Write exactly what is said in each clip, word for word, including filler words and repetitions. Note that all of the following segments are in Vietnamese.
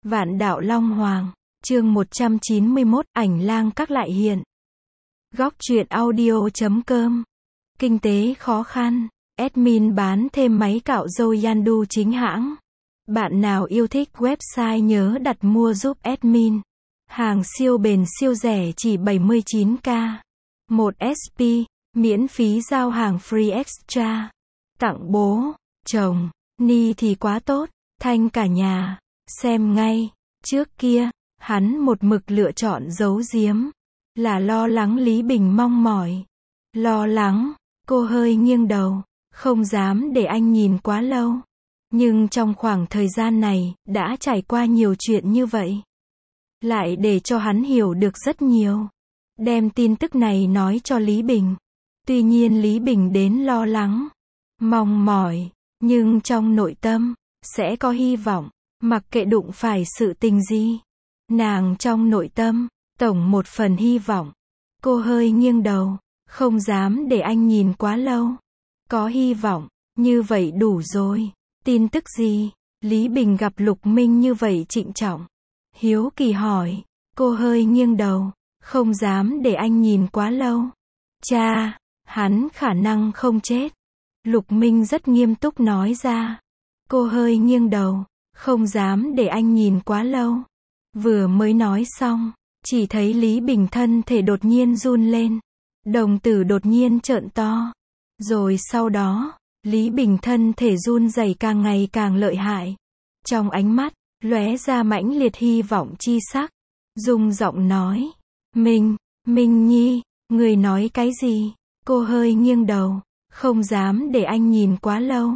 Vạn đạo Long Hoàng, chương một trăm chín mươi mốt, ảnh lang các lại hiện. Góc truyện audio chấm com. Kinh tế khó khăn, admin bán thêm máy cạo râu Yandu chính hãng. Bạn nào yêu thích website nhớ đặt mua giúp admin. Hàng siêu bền siêu rẻ chỉ bảy mươi chín k. một ét pê, miễn phí giao hàng free extra. Tặng bố, chồng, ni thì quá tốt, thanh cả nhà. Xem ngay, trước kia, hắn một mực lựa chọn giấu giếm. Là lo lắng Lý Bình mong mỏi. Lo lắng, cô hơi nghiêng đầu, không dám để anh nhìn quá lâu. Nhưng trong khoảng thời gian này, đã trải qua nhiều chuyện như vậy. Lại để cho hắn hiểu được rất nhiều. Đem tin tức này nói cho Lý Bình. Tuy nhiên Lý Bình đến lo lắng, mong mỏi, nhưng trong nội tâm, sẽ có hy vọng. Mặc kệ đụng phải sự tình gì, nàng trong nội tâm, tổng một phần hy vọng. Cô hơi nghiêng đầu, không dám để anh nhìn quá lâu. Có hy vọng, như vậy đủ rồi. Tin tức gì? Lý Bình gặp Lục Minh như vậy trịnh trọng. Hiếu kỳ hỏi, cô hơi nghiêng đầu, không dám để anh nhìn quá lâu. Cha, hắn khả năng không chết. Lục Minh rất nghiêm túc nói ra. Cô hơi nghiêng đầu, không dám để anh nhìn quá lâu. Vừa mới nói xong, chỉ thấy Lý Bình thân thể đột nhiên run lên. Đồng tử đột nhiên trợn to. Rồi sau đó, Lý Bình thân thể run rẩy càng ngày càng lợi hại. Trong ánh mắt, lóe ra mãnh liệt hy vọng chi sắc. Rung giọng nói, Minh, Minh Nhi, người nói cái gì? Cô hơi nghiêng đầu, không dám để anh nhìn quá lâu.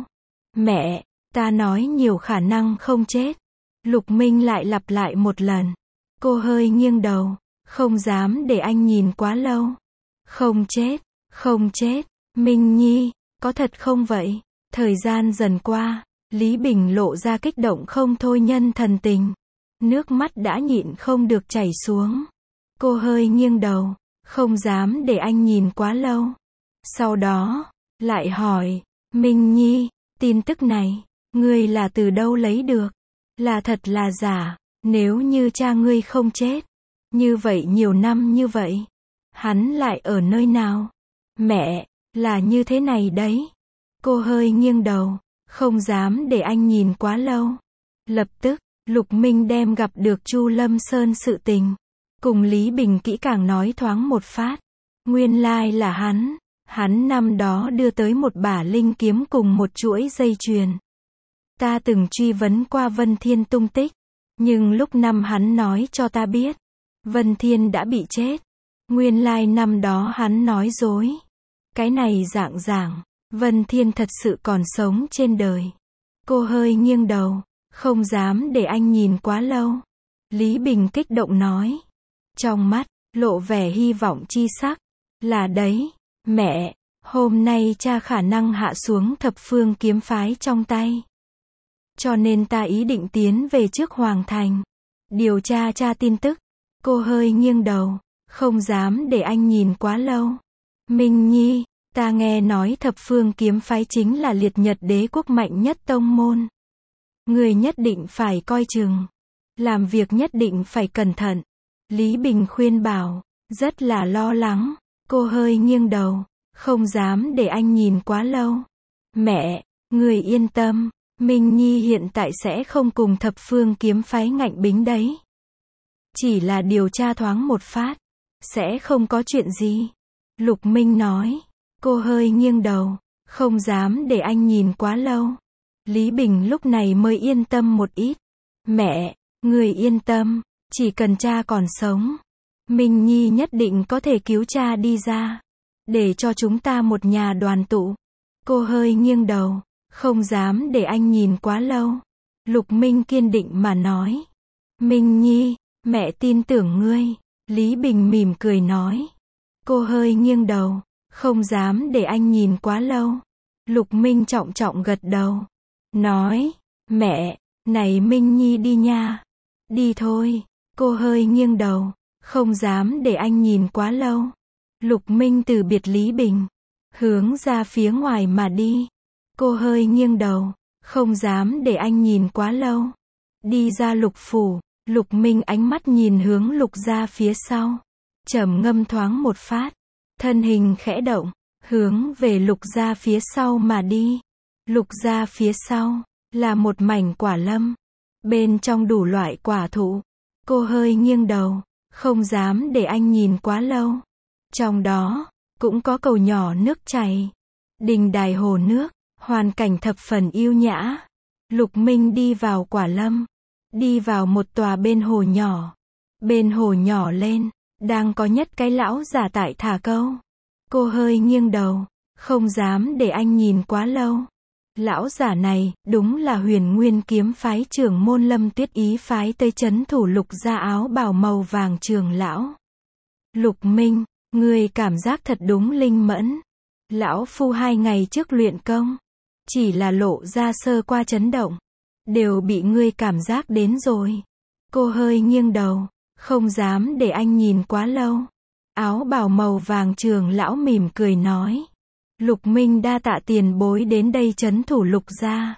Mẹ, ta nói nhiều khả năng không chết. Lục Minh lại lặp lại một lần. Cô hơi nghiêng đầu, không dám để anh nhìn quá lâu. Không chết, không chết. Minh Nhi, có thật không vậy? Thời gian dần qua, Lý Bình lộ ra kích động không thôi nhân thần tình. Nước mắt đã nhịn không được chảy xuống. Cô hơi nghiêng đầu, không dám để anh nhìn quá lâu. Sau đó, lại hỏi, Minh Nhi, tin tức này, ngươi là từ đâu lấy được? Là thật là giả? Nếu như cha ngươi không chết, như vậy nhiều năm như vậy, hắn lại ở nơi nào? Mẹ, là như thế này đấy. Cô hơi nghiêng đầu, không dám để anh nhìn quá lâu. Lập tức, Lục Minh đem gặp được Chu Lâm Sơn sự tình, cùng Lý Bình kỹ càng nói thoáng một phát. Nguyên lai là hắn, hắn năm đó đưa tới một bả linh kiếm cùng một chuỗi dây chuyền. Ta từng truy vấn qua Vân Thiên tung tích, nhưng lúc năm hắn nói cho ta biết, Vân Thiên đã bị chết. Nguyên lai năm đó hắn nói dối. Cái này dạng dạng, Vân Thiên thật sự còn sống trên đời. Cô hơi nghiêng đầu, không dám để anh nhìn quá lâu. Lý Bình kích động nói. Trong mắt, lộ vẻ hy vọng chi sắc. Là đấy, mẹ, hôm nay cha khả năng hạ xuống thập phương kiếm phái trong tay. Cho nên ta ý định tiến về trước Hoàng Thành. Điều tra tra tin tức. Cô hơi nghiêng đầu, không dám để anh nhìn quá lâu. Minh Nhi, ta nghe nói thập phương kiếm phái chính là liệt nhật đế quốc mạnh nhất tông môn. Người nhất định phải coi chừng. Làm việc nhất định phải cẩn thận. Lý Bình khuyên bảo, rất là lo lắng. Cô hơi nghiêng đầu, không dám để anh nhìn quá lâu. Mẹ, người yên tâm, Minh Nhi hiện tại sẽ không cùng thập phương kiếm phái ngạnh bính đấy. Chỉ là điều tra thoáng một phát, sẽ không có chuyện gì. Lục Minh nói. Cô hơi nghiêng đầu, không dám để anh nhìn quá lâu. Lý Bình lúc này mới yên tâm một ít. Mẹ, người yên tâm, chỉ cần cha còn sống, Minh Nhi nhất định có thể cứu cha đi ra, để cho chúng ta một nhà đoàn tụ. Cô hơi nghiêng đầu, không dám để anh nhìn quá lâu. Lục Minh kiên định mà nói. Minh Nhi, mẹ tin tưởng ngươi. Lý Bình mỉm cười nói. Cô hơi nghiêng đầu, không dám để anh nhìn quá lâu. Lục Minh trọng trọng gật đầu. Nói, mẹ, này Minh Nhi đi nha. Đi thôi. Cô hơi nghiêng đầu, không dám để anh nhìn quá lâu. Lục Minh từ biệt Lý Bình, hướng ra phía ngoài mà đi. Cô hơi nghiêng đầu, không dám để anh nhìn quá lâu. Đi ra Lục phủ, Lục Minh ánh mắt nhìn hướng Lục gia phía sau. Trầm ngâm thoáng một phát. Thân hình khẽ động, hướng về Lục gia phía sau mà đi. Lục gia phía sau, là một mảnh quả lâm. Bên trong đủ loại quả thụ. Cô hơi nghiêng đầu, không dám để anh nhìn quá lâu. Trong đó, cũng có cầu nhỏ nước chảy. Đình đài hồ nước, hoàn cảnh thập phần yêu nhã. Lục Minh đi vào quả lâm. Đi vào một tòa bên hồ nhỏ. Bên hồ nhỏ lên, đang có nhất cái lão giả tại thả câu. Cô hơi nghiêng đầu, không dám để anh nhìn quá lâu. Lão giả này, đúng là Huyền Nguyên kiếm phái trưởng môn Lâm Tuyết Ý phái tới trấn thủ Lục gia áo bào màu vàng trưởng lão. Lục Minh, ngươi cảm giác thật đúng linh mẫn. Lão phu hai ngày trước luyện công, chỉ là lộ ra sơ qua chấn động, đều bị ngươi cảm giác đến rồi. Cô hơi nghiêng đầu, không dám để anh nhìn quá lâu. Áo bào màu vàng trưởng lão mỉm cười nói. Lục Minh đa tạ tiền bối đến đây trấn thủ Lục gia.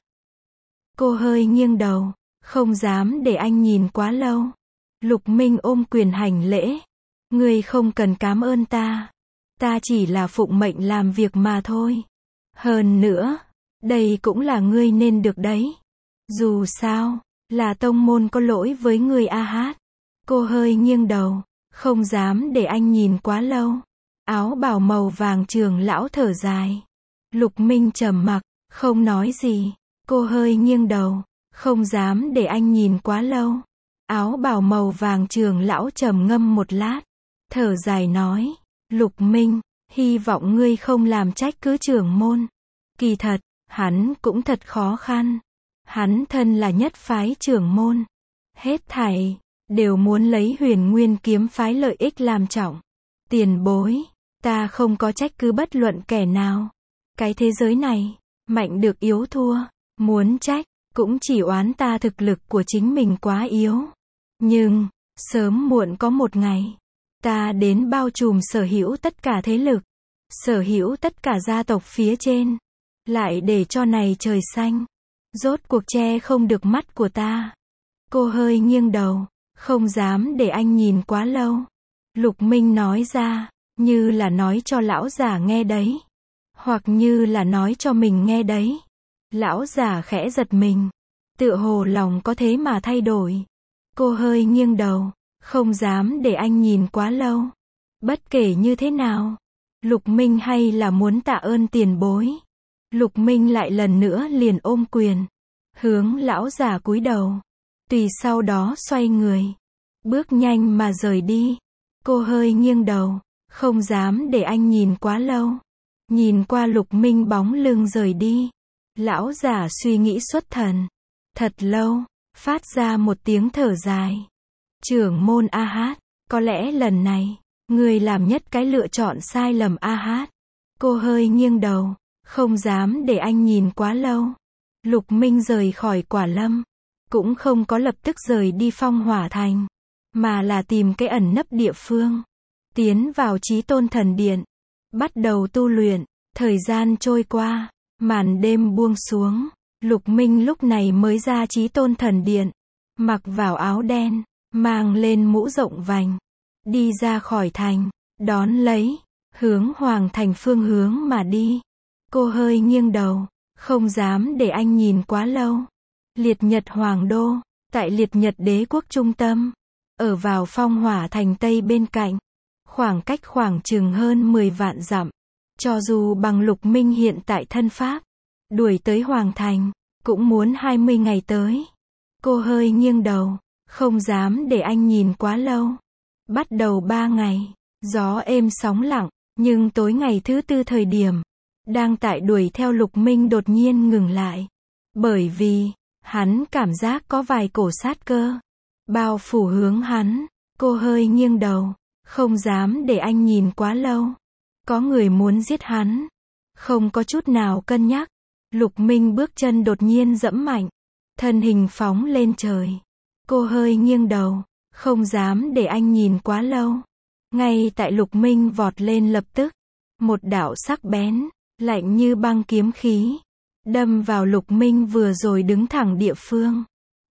Cô hơi nghiêng đầu, không dám để anh nhìn quá lâu. Lục Minh ôm quyền hành lễ. Ngươi không cần cảm ơn ta. Ta chỉ là phụng mệnh làm việc mà thôi. Hơn nữa, đây cũng là ngươi nên được đấy. Dù sao, là tông môn có lỗi với ngươi a hát. Cô hơi nghiêng đầu, không dám để anh nhìn quá lâu. Áo bào màu vàng trưởng lão thở dài. Lục Minh trầm mặc, không nói gì. Cô hơi nghiêng đầu, không dám để anh nhìn quá lâu. Áo bào màu vàng trưởng lão trầm ngâm một lát, thở dài nói. Lục Minh, hy vọng ngươi không làm trách cứ trưởng môn. Kỳ thật, hắn cũng thật khó khăn. Hắn thân là nhất phái trưởng môn. Hết thảy, đều muốn lấy Huyền Nguyên kiếm phái lợi ích làm trọng. Tiền bối, ta không có trách cứ bất luận kẻ nào. Cái thế giới này, mạnh được yếu thua. Muốn trách, cũng chỉ oán ta thực lực của chính mình quá yếu. Nhưng, sớm muộn có một ngày, ta đến bao trùm sở hữu tất cả thế lực, sở hữu tất cả gia tộc phía trên, lại để cho này trời xanh, rốt cuộc che không được mắt của ta. Cô hơi nghiêng đầu, không dám để anh nhìn quá lâu. Lục Minh nói ra, như là nói cho lão giả nghe đấy, hoặc như là nói cho mình nghe đấy. Lão giả khẽ giật mình, tựa hồ lòng có thế mà thay đổi. Cô hơi nghiêng đầu, không dám để anh nhìn quá lâu. Bất kể như thế nào, Lục Minh hay là muốn tạ ơn tiền bối. Lục Minh lại lần nữa liền ôm quyền, hướng lão già cúi đầu, tùy sau đó xoay người, bước nhanh mà rời đi. Cô hơi nghiêng đầu, không dám để anh nhìn quá lâu. Nhìn qua Lục Minh bóng lưng rời đi, lão già suy nghĩ xuất thần, thật lâu, phát ra một tiếng thở dài. Trưởng môn a hát, có lẽ lần này, người làm nhất cái lựa chọn sai lầm a hát. Cô hơi nghiêng đầu, không dám để anh nhìn quá lâu. Lục Minh rời khỏi quả lâm, cũng không có lập tức rời đi Phong Hỏa Thành, mà là tìm cái ẩn nấp địa phương, tiến vào Chí Tôn Thần Điện, bắt đầu tu luyện. Thời gian trôi qua, màn đêm buông xuống, Lục Minh lúc này mới ra Chí Tôn Thần Điện, mặc vào áo đen, mang lên mũ rộng vành, đi ra khỏi thành, đón lấy, hướng Hoàng Thành phương hướng mà đi. Cô hơi nghiêng đầu, không dám để anh nhìn quá lâu. Liệt Nhật Hoàng Đô, tại Liệt Nhật Đế quốc trung tâm, ở vào Phong Hỏa Thành Tây bên cạnh, khoảng cách khoảng chừng hơn mười vạn dặm. Cho dù bằng Lục Minh hiện tại thân pháp, đuổi tới Hoàng Thành, cũng muốn hai mươi ngày tới. Cô hơi nghiêng đầu, không dám để anh nhìn quá lâu. Bắt đầu ba ngày, gió êm sóng lặng, nhưng tối ngày thứ tư thời điểm, đang tại đuổi theo Lục Minh đột nhiên ngừng lại. Bởi vì, hắn cảm giác có vài cổ sát cơ bao phủ hướng hắn. Cô hơi nghiêng đầu, không dám để anh nhìn quá lâu. Có người muốn giết hắn. Không có chút nào cân nhắc. Lục Minh bước chân đột nhiên dẫm mạnh, thân hình phóng lên trời. Cô hơi nghiêng đầu, không dám để anh nhìn quá lâu. Ngay tại Lục Minh vọt lên lập tức, một đạo sắc bén, lạnh như băng kiếm khí, đâm vào Lục Minh vừa rồi đứng thẳng địa phương.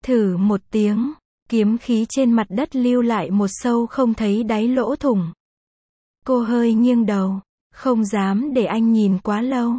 Thử một tiếng, kiếm khí trên mặt đất lưu lại một sâu không thấy đáy lỗ thủng. Cô hơi nghiêng đầu, không dám để anh nhìn quá lâu.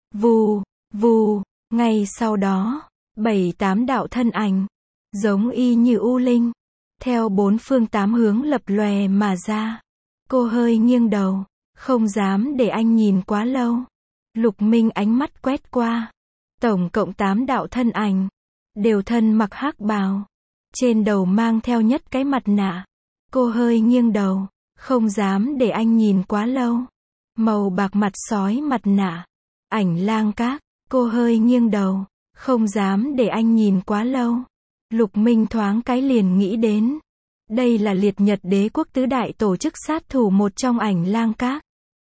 Vù, vù, ngay sau đó, bảy tám đạo thân ảnh, giống y như u linh, theo bốn phương tám hướng lập lòe mà ra. Cô hơi nghiêng đầu, không dám để anh nhìn quá lâu. Lục Minh ánh mắt quét qua. Tổng cộng tám đạo thân ảnh, đều thân mặc hắc bào, trên đầu mang theo nhất cái mặt nạ. Cô hơi nghiêng đầu, không dám để anh nhìn quá lâu. Màu bạc mặt sói mặt nạ, Ảnh Lang Các. Cô hơi nghiêng đầu, không dám để anh nhìn quá lâu. Lục Minh thoáng cái liền nghĩ đến, đây là Liệt Nhật Đế quốc tứ đại tổ chức sát thủ một trong Ảnh Lang Các.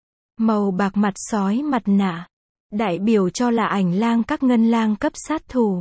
Màu bạc mặt sói mặt nạ, đại biểu cho là Ảnh Lang Các ngân lang cấp sát thủ.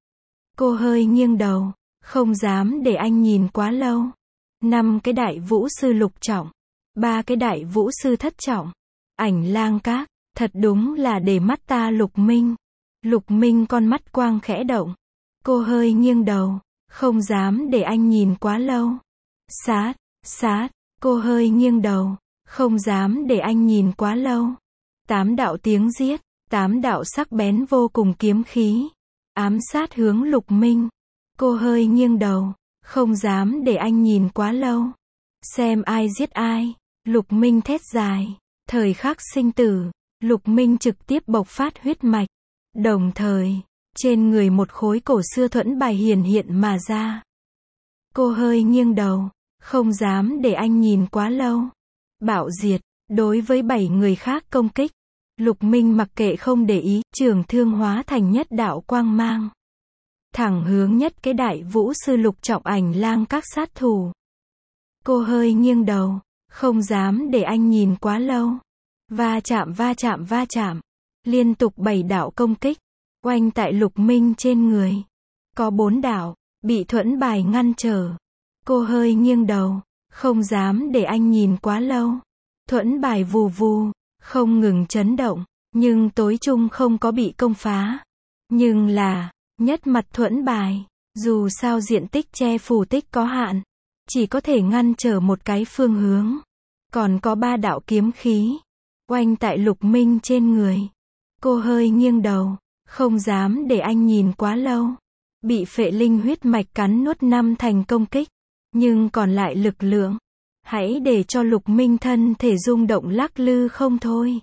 Cô hơi nghiêng đầu, không dám để anh nhìn quá lâu. Năm cái đại vũ sư lục trọng, ba cái đại vũ sư thất trọng. Ảnh Lang Các, thật đúng là để mắt ta Lục Minh. Lục Minh con mắt quang khẽ động. Cô hơi nghiêng đầu, không dám để anh nhìn quá lâu. Sát, sát, cô hơi nghiêng đầu, không dám để anh nhìn quá lâu. Tám đạo tiếng giết, tám đạo sắc bén vô cùng kiếm khí, ám sát hướng Lục Minh. Cô hơi nghiêng đầu, không dám để anh nhìn quá lâu. Xem ai giết ai. Lục Minh thét dài. Thời khắc sinh tử, Lục Minh trực tiếp bộc phát huyết mạch. Đồng thời, trên người một khối cổ xưa thuẫn bài hiển hiện mà ra. Cô hơi nghiêng đầu, không dám để anh nhìn quá lâu. Bạo diệt, đối với bảy người khác công kích, Lục Minh mặc kệ không để ý, trường thương hóa thành nhất đạo quang mang. Thẳng hướng nhất cái đại vũ sư lục trọng Ảnh Lang Các sát thủ. Cô hơi nghiêng đầu, không dám để anh nhìn quá lâu. Va chạm va chạm va chạm, liên tục bảy đạo công kích, oanh tại Lục Minh trên người. Có bốn đạo, bị thuẫn bài ngăn trở. Cô hơi nghiêng đầu, không dám để anh nhìn quá lâu. Thuẫn bài vù vù, không ngừng chấn động, nhưng tối chung không có bị công phá. Nhưng là, nhất mặt thuẫn bài, dù sao diện tích che phủ tích có hạn, chỉ có thể ngăn trở một cái phương hướng. Còn có ba đạo kiếm khí, oanh tại Lục Minh trên người. Cô hơi nghiêng đầu, không dám để anh nhìn quá lâu. Bị phệ linh huyết mạch cắn nuốt năm thành công kích, nhưng còn lại lực lượng, hãy để cho Lục Minh thân thể rung động lắc lư không thôi.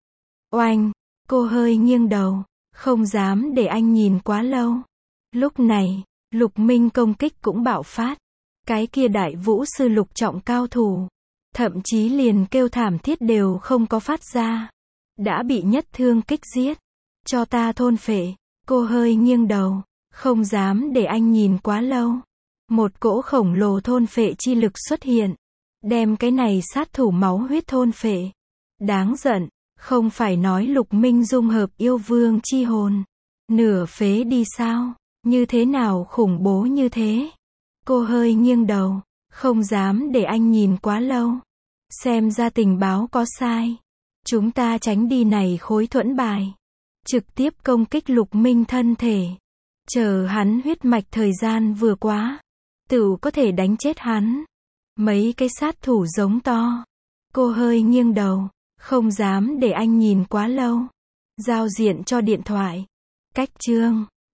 Oanh, cô hơi nghiêng đầu, không dám để anh nhìn quá lâu. Lúc này, Lục Minh công kích cũng bạo phát. Cái kia đại vũ sư lục trọng cao thủ, thậm chí liền kêu thảm thiết đều không có phát ra. Đã bị nhất thương kích giết. Cho ta thôn phệ. Cô hơi nghiêng đầu, không dám để anh nhìn quá lâu. Một cỗ khổng lồ thôn phệ chi lực xuất hiện, đem cái này sát thủ máu huyết thôn phệ. Đáng giận, không phải nói Lục Minh dung hợp yêu vương chi hồn, nửa phế đi sao? Như thế nào khủng bố như thế? Cô hơi nghiêng đầu, không dám để anh nhìn quá lâu. Xem ra tình báo có sai. Chúng ta tránh đi này khối thuẫn bài, trực tiếp công kích Lục Minh thân thể. Chờ hắn huyết mạch thời gian vừa quá, tự có thể đánh chết hắn. Mấy cái sát thủ giống to. Cô hơi nghiêng đầu, không dám để anh nhìn quá lâu. Giao diện cho điện thoại. Cách chương